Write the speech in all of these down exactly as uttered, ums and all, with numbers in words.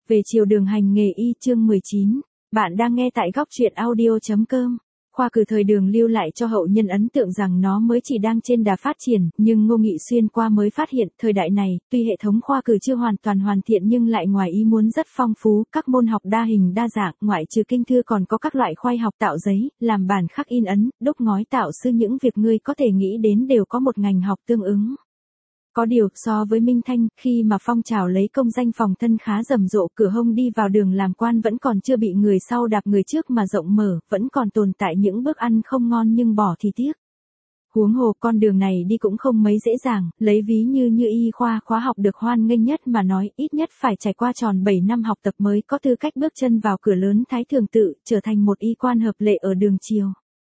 Về chiều đường hành nghề y chương mười chín, bạn đang nghe tại góc truyện audio.com. Khoa cử thời đường lưu lại cho hậu nhân ấn tượng rằng nó mới chỉ đang trên đà phát triển, nhưng Ngô Nghị xuyên qua mới phát hiện, thời đại này, tuy hệ thống khoa cử chưa hoàn toàn hoàn thiện nhưng lại ngoài ý muốn rất phong phú, các môn học đa hình đa dạng, ngoại trừ kinh thư còn có các loại khoai học tạo giấy, làm bản khắc in ấn, đúc ngói tạo sư, những việc ngươi có thể nghĩ đến đều có một ngành học tương ứng. Có điều, so với Minh Thanh, khi mà phong trào lấy công danh phòng thân khá rầm rộ, cửa hông đi vào đường làm quan vẫn còn chưa bị người sau đạp người trước mà rộng mở, vẫn còn tồn tại những bữa ăn không ngon nhưng bỏ thì tiếc. Huống hồ con đường này đi cũng không mấy dễ dàng, lấy ví như như y khoa khóa học được hoan nghênh nhất mà nói, ít nhất phải trải qua tròn bảy năm học tập mới có tư cách bước chân vào cửa lớn Thái Thường Tự, trở thành một y quan hợp lệ ở đường triều.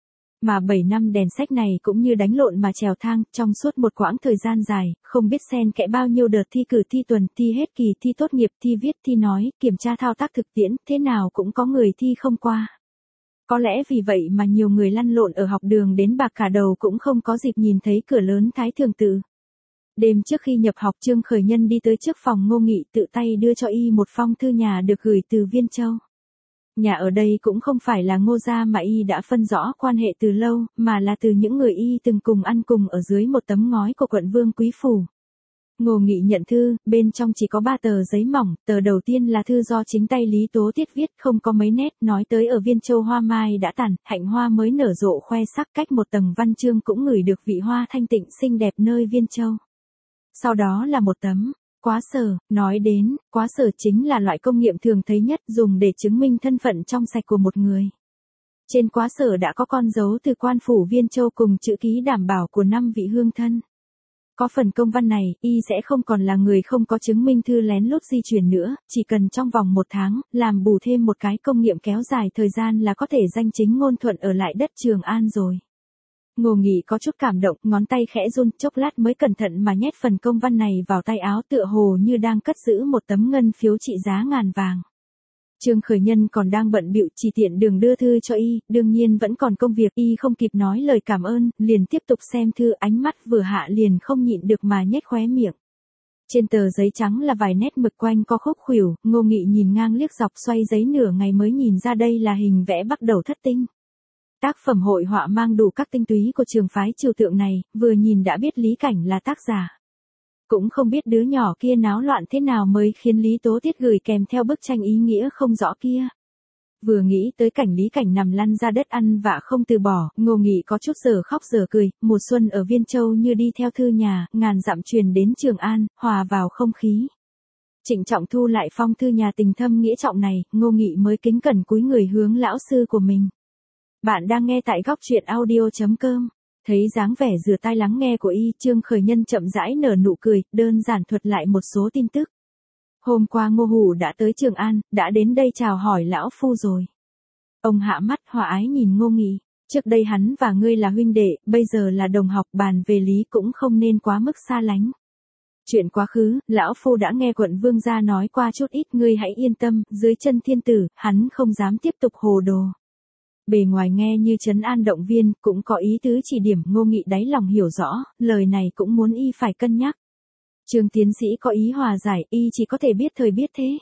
Mà bảy năm đèn sách này cũng như đánh lộn mà trèo thang, trong suốt một quãng thời gian dài, không biết xen kẽ bao nhiêu đợt thi cử, thi tuần, thi hết kỳ, thi tốt nghiệp, thi viết, thi nói, kiểm tra thao tác thực tiễn, thế nào cũng có người thi không qua. Có lẽ vì vậy mà nhiều người lăn lộn ở học đường đến bạc cả đầu cũng không có dịp nhìn thấy cửa lớn Thái Thường Tự. Đêm trước khi nhập học, Trương Khởi Nhân đi tới trước phòng Ngô Nghị, tự tay đưa cho y một phong thư nhà được gửi từ Viên Châu. Nhà ở đây cũng không phải là Ngô gia mà y đã phân rõ quan hệ từ lâu, mà là từ những người y từng cùng ăn cùng ở dưới một tấm ngói của quận Vương Quý Phủ. Ngô Nghị nhận thư, bên trong chỉ có ba tờ giấy mỏng, tờ đầu tiên là thư do chính tay Lý Tố Tiết viết, không có mấy nét, nói tới ở Viên Châu hoa mai đã tàn, hạnh hoa mới nở rộ khoe sắc, cách một tầng văn chương cũng ngửi được vị hoa thanh tịnh xinh đẹp nơi Viên Châu. Sau đó là một tấm quá sở, nói đến, quá sở chính là loại công nghiệm thường thấy nhất, dùng để chứng minh thân phận trong sạch của một người. Trên quá sở đã có con dấu từ quan phủ Viên Châu cùng chữ ký đảm bảo của năm vị hương thân. Có phần công văn này, y sẽ không còn là người không có chứng minh thư lén lút di chuyển nữa, chỉ cần trong vòng một tháng, làm bù thêm một cái công nghiệm kéo dài thời gian là có thể danh chính ngôn thuận ở lại đất Trường An rồi. Ngô Nghị có chút cảm động, ngón tay khẽ run, chốc lát mới cẩn thận mà nhét phần công văn này vào tay áo, tựa hồ như đang cất giữ một tấm ngân phiếu trị giá ngàn vàng. Trương Khởi Nhân còn đang bận bịu, chỉ tiện đường đưa thư cho y, đương nhiên vẫn còn công việc, y không kịp nói lời cảm ơn, liền tiếp tục xem thư, ánh mắt vừa hạ liền không nhịn được mà nhếch khóe miệng. Trên tờ giấy trắng là vài nét mực quanh có khúc khuỷu, Ngô Nghị nhìn ngang liếc dọc, xoay giấy nửa ngày mới nhìn ra đây là hình vẽ bắt đầu thất tinh. Tác phẩm hội họa mang đủ các tinh túy của trường phái trừu tượng này, vừa nhìn đã biết Lý Cảnh là tác giả. Cũng không biết đứa nhỏ kia náo loạn thế nào mới khiến Lý Tố Tiết gửi kèm theo bức tranh ý nghĩa không rõ kia. Vừa nghĩ tới cảnh Lý Cảnh nằm lăn ra đất ăn vạ không từ bỏ, Ngô Nghị có chút giờ khóc giờ cười, mùa xuân ở Viên Châu như đi theo thư nhà, ngàn dặm truyền đến Trường An, hòa vào không khí. Trịnh trọng thu lại phong thư nhà tình thâm nghĩa trọng này, Ngô Nghị mới kính cẩn cúi người hướng lão sư của mình. Bạn đang nghe tại góc truyện audio.com. Thấy dáng vẻ rửa tai lắng nghe của y, Trương Khởi Nhân chậm rãi nở nụ cười, đơn giản thuật lại một số tin tức. Hôm qua Ngô Hủ đã tới Trường An, đã đến đây chào hỏi lão phu rồi. Ông hạ mắt hòa ái nhìn Ngô Nghị, trước đây hắn và ngươi là huynh đệ, bây giờ là đồng học, bàn về lý cũng không nên quá mức xa lánh. Chuyện quá khứ, lão phu đã nghe quận Vương gia nói qua chút ít, ngươi hãy yên tâm, dưới chân thiên tử, hắn không dám tiếp tục hồ đồ. Bề ngoài nghe như trấn an động viên, cũng có ý tứ chỉ điểm. Ngô Nghị đáy lòng hiểu rõ, lời này cũng muốn y phải cân nhắc. Trương tiến sĩ có ý hòa giải, y chỉ có thể biết thời biết thế.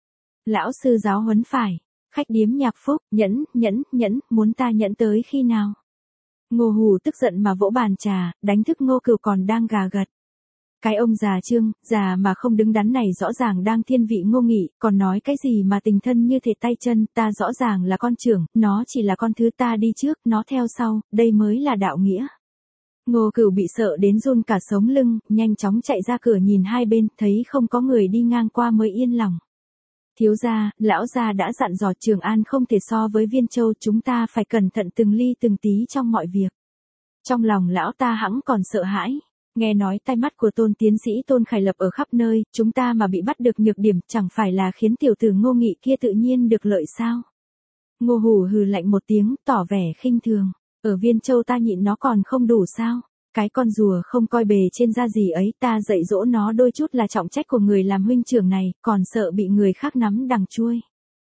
Lão sư giáo huấn phải, khách điếm Nhạc Phúc, nhẫn, nhẫn, nhẫn, muốn ta nhẫn tới khi nào? Ngô Hủ tức giận mà vỗ bàn trà, đánh thức Ngô Cửu còn đang gà gật. Cái ông già Trương, già mà không đứng đắn này rõ ràng đang thiên vị Ngô Nghị, còn nói cái gì mà tình thân như thể tay chân, ta rõ ràng là con trưởng, nó chỉ là con thứ, ta đi trước, nó theo sau, đây mới là đạo nghĩa. Ngô Cửu bị sợ đến run cả sống lưng, nhanh chóng chạy ra cửa nhìn hai bên, thấy không có người đi ngang qua mới yên lòng. Thiếu gia, lão gia đã dặn dò Trường An không thể so với Viên Châu, chúng ta phải cẩn thận từng ly từng tí trong mọi việc. Trong lòng lão ta hẵng còn sợ hãi. Nghe nói tai mắt của Tôn tiến sĩ Tôn Khải Lập ở khắp nơi, chúng ta mà bị bắt được nhược điểm, chẳng phải là khiến tiểu tử Ngô Nghị kia tự nhiên được lợi sao? Ngô Hủ hừ lạnh một tiếng, tỏ vẻ khinh thường. Ở Viên Châu ta nhịn nó còn không đủ sao? Cái con rùa không coi bề trên da gì ấy, ta dạy dỗ nó đôi chút là trọng trách của người làm huynh trưởng này, còn sợ bị người khác nắm đằng chuôi.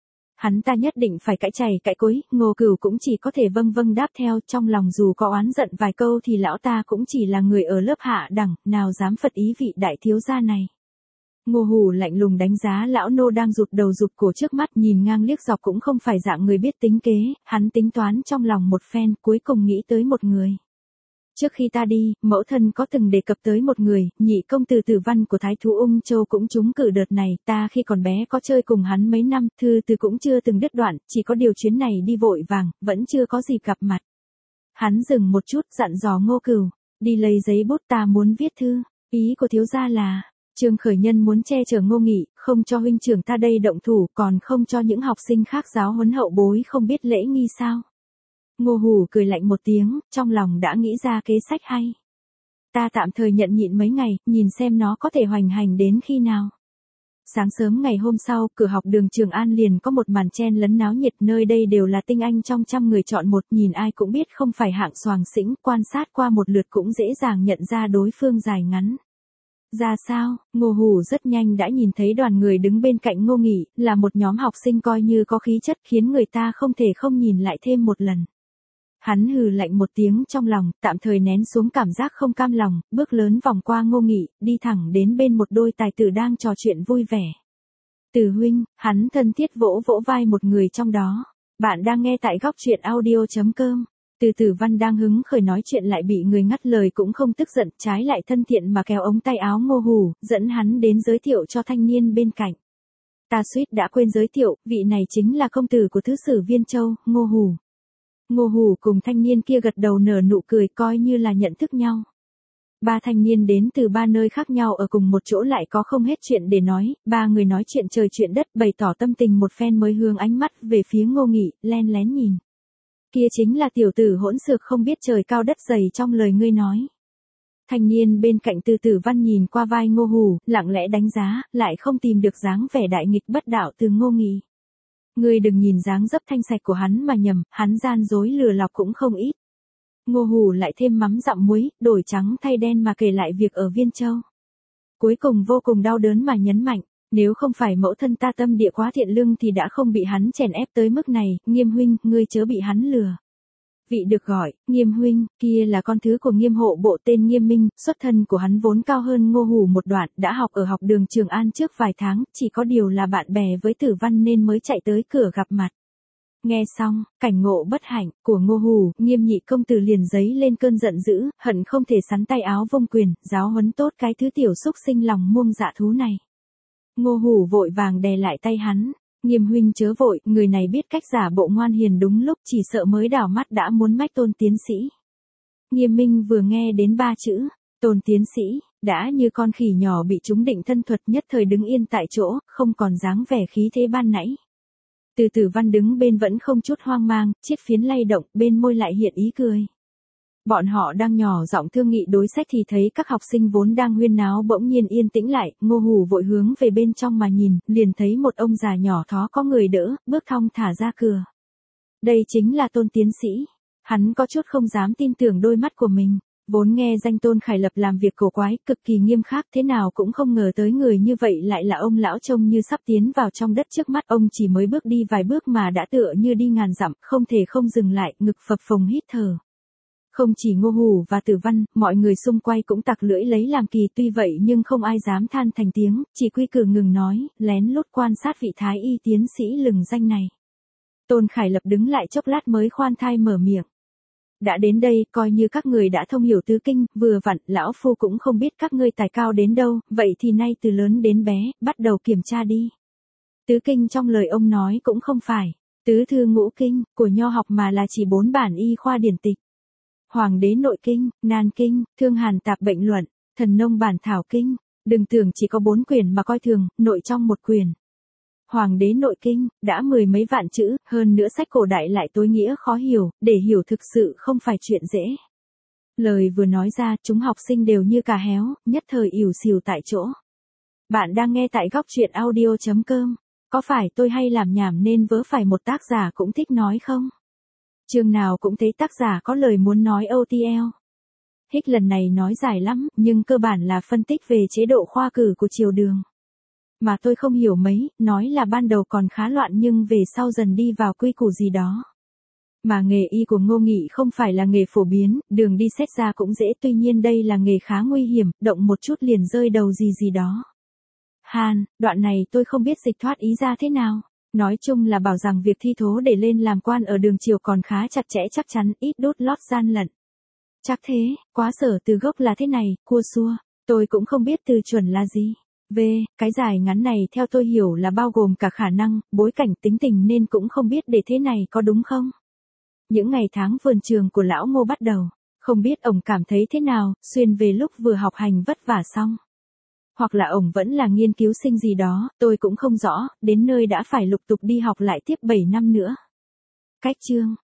Hắn ta nhất định phải cãi chày cãi cối, Ngô Cửu cũng chỉ có thể vâng vâng đáp theo, trong lòng dù có oán giận vài câu thì lão ta cũng chỉ là người ở lớp hạ đẳng, nào dám phật ý vị đại thiếu gia này. Ngô Hủ lạnh lùng đánh giá lão nô đang rụt đầu rụt cổ trước mắt, nhìn ngang liếc dọc cũng không phải dạng người biết tính kế, hắn tính toán trong lòng một phen, cuối cùng nghĩ tới một người. Trước khi ta đi, mẫu thân có từng đề cập tới một người, nhị công tử Tử Văn của Thái thú Ung Châu cũng trúng cử đợt này, ta khi còn bé có chơi cùng hắn mấy năm, thư từ cũng chưa từng đứt đoạn, chỉ có điều chuyến này đi vội vàng, vẫn chưa có dịp gặp mặt. Hắn dừng một chút, dặn dò Ngô Cửu, đi lấy giấy bút, ta muốn viết thư, ý của thiếu gia là, Trương Khởi Nhân muốn che chở Ngô Nghị, không cho huynh trưởng ta đây động thủ, còn không cho những học sinh khác giáo huấn hậu bối không biết lễ nghi sao? Ngô Hủ cười lạnh một tiếng, trong lòng đã nghĩ ra kế sách hay. Ta tạm thời nhận nhịn mấy ngày, nhìn xem nó có thể hoành hành đến khi nào. Sáng sớm ngày hôm sau, cửa học đường Trường An liền có một màn chen lấn náo nhiệt, nơi đây đều là tinh anh trong trăm người chọn một, nhìn ai cũng biết không phải hạng xoàng xĩnh, quan sát qua một lượt cũng dễ dàng nhận ra đối phương dài ngắn. Ra sao, Ngô Hủ rất nhanh đã nhìn thấy đoàn người đứng bên cạnh Ngô Nghị, là một nhóm học sinh coi như có khí chất khiến người ta không thể không nhìn lại thêm một lần. Hắn hừ lạnh một tiếng trong lòng, tạm thời nén xuống cảm giác không cam lòng, bước lớn vòng qua Ngô Nghị, đi thẳng đến bên một đôi tài tử đang trò chuyện vui vẻ. Từ huynh, hắn thân thiết vỗ vỗ vai một người trong đó. Bạn đang nghe tại góc truyện audio chấm com. Từ Tử Văn đang hứng khởi nói chuyện lại bị người ngắt lời cũng không tức giận, trái lại thân thiện mà kéo ống tay áo Ngô Hủ, dẫn hắn đến giới thiệu cho thanh niên bên cạnh. Ta suýt đã quên giới thiệu, vị này chính là công tử của thứ sử Viên Châu, Ngô Hủ. Ngô Hủ cùng thanh niên kia gật đầu nở nụ cười coi như là nhận thức nhau. Ba thanh niên đến từ ba nơi khác nhau ở cùng một chỗ lại có không hết chuyện để nói, ba người nói chuyện trời chuyện đất bày tỏ tâm tình một phen mới hướng ánh mắt về phía Ngô Nghị, len lén nhìn. Kia chính là tiểu tử hỗn xược không biết trời cao đất dày trong lời ngươi nói. Thanh niên bên cạnh Từ Tử Văn nhìn qua vai Ngô Hủ, lặng lẽ đánh giá, lại không tìm được dáng vẻ đại nghịch bất đạo từ Ngô Nghị. Ngươi đừng nhìn dáng dấp thanh sạch của hắn mà nhầm, hắn gian dối lừa lọc cũng không ít. Ngô Hủ lại thêm mắm dặm muối, đổi trắng thay đen mà kể lại việc ở Viên Châu. Cuối cùng vô cùng đau đớn mà nhấn mạnh, nếu không phải mẫu thân ta tâm địa quá thiện lương thì đã không bị hắn chèn ép tới mức này, Nghiêm huynh, ngươi chớ bị hắn lừa. Vị được gọi, Nghiêm huynh, kia là con thứ của Nghiêm hộ bộ tên Nghiêm Minh, xuất thân của hắn vốn cao hơn Ngô Hủ một đoạn, đã học ở học đường Trường An trước vài tháng, chỉ có điều là bạn bè với Tử Văn nên mới chạy tới cửa gặp mặt. Nghe xong, cảnh ngộ bất hạnh của Ngô Hủ, Nghiêm nhị công tử liền giấy lên cơn giận dữ, hận không thể sắn tay áo vung quyền, giáo huấn tốt cái thứ tiểu xúc sinh lòng muông dạ thú này. Ngô Hủ vội vàng đè lại tay hắn. Nghiêm huynh chớ vội, người này biết cách giả bộ ngoan hiền đúng lúc, chỉ sợ mới đảo mắt đã muốn mách Tôn tiến sĩ. Nghiêm Minh vừa nghe đến ba chữ, Tôn tiến sĩ, đã như con khỉ nhỏ bị trúng định thân thuật, nhất thời đứng yên tại chỗ, không còn dáng vẻ khí thế ban nãy. Từ Tử Văn đứng bên vẫn không chút hoang mang, chiếc phiến lay động, bên môi lại hiện ý cười. Bọn họ đang nhỏ giọng thương nghị đối sách thì thấy các học sinh vốn đang huyên náo bỗng nhiên yên tĩnh lại, Ngô Hủ vội hướng về bên trong mà nhìn, liền thấy một ông già nhỏ thó có người đỡ, bước thong thả ra cửa. Đây chính là Tôn tiến sĩ. Hắn có chút không dám tin tưởng đôi mắt của mình, vốn nghe danh Tôn Khải Lập làm việc cổ quái, cực kỳ nghiêm khắc, thế nào cũng không ngờ tới người như vậy lại là ông lão trông như sắp tiến vào trong đất trước mắt, ông chỉ mới bước đi vài bước mà đã tựa như đi ngàn dặm, không thể không dừng lại, ngực phập phồng hít thở. Không chỉ Ngô Hủ và Tử Văn, mọi người xung quanh cũng tặc lưỡi lấy làm kỳ, tuy vậy nhưng không ai dám than thành tiếng, chỉ quy cử ngừng nói, lén lút quan sát vị thái y tiến sĩ lừng danh này. Tôn Khải Lập đứng lại chốc lát mới khoan thai mở miệng. Đã đến đây, coi như các người đã thông hiểu tứ kinh, vừa vặn, lão phu cũng không biết các ngươi tài cao đến đâu, vậy thì nay từ lớn đến bé, bắt đầu kiểm tra đi. Tứ kinh trong lời ông nói cũng không phải tứ thư ngũ kinh của nho học mà là chỉ bốn bản y khoa điển tịch. Hoàng đế nội kinh, nan kinh, thương hàn tạp bệnh luận, thần nông bản thảo kinh, đừng tưởng chỉ có bốn quyển mà coi thường, nội trong một quyển. Hoàng đế nội kinh, đã mười mấy vạn chữ, hơn nữa sách cổ đại lại tối nghĩa khó hiểu, để hiểu thực sự không phải chuyện dễ. Lời vừa nói ra, chúng học sinh đều như cà héo, nhất thời ỉu xìu tại chỗ. Bạn đang nghe tại góc truyện audio chấm com, có phải tôi hay làm nhảm nên vớ phải một tác giả cũng thích nói không? Chương nào cũng thấy tác giả có lời muốn nói ô tê lờ. Hích lần này nói dài lắm, nhưng cơ bản là phân tích về chế độ khoa cử của triều đường. Mà tôi không hiểu mấy, nói là ban đầu còn khá loạn nhưng về sau dần đi vào quy củ gì đó. Mà nghề y của Ngô Nghị không phải là nghề phổ biến, đường đi xét ra cũng dễ, tuy nhiên đây là nghề khá nguy hiểm, động một chút liền rơi đầu gì gì đó. Hàn, đoạn này tôi không biết dịch thoát ý ra thế nào. Nói chung là bảo rằng việc thi thố để lên làm quan ở đường triều còn khá chặt chẽ chắc chắn, ít đút lót gian lận. Chắc thế, quá sở từ gốc là thế này, cua xua. Tôi cũng không biết từ chuẩn là gì. V, cái dài ngắn này theo tôi hiểu là bao gồm cả khả năng, bối cảnh tính tình nên cũng không biết để thế này có đúng không? Những ngày tháng vườn trường của lão Ngô bắt đầu, không biết ổng cảm thấy thế nào, xuyên về lúc vừa học hành vất vả xong. Hoặc là ổng vẫn là nghiên cứu sinh gì đó, tôi cũng không rõ, đến nơi đã phải lục tục đi học lại tiếp bảy năm nữa. Cách chương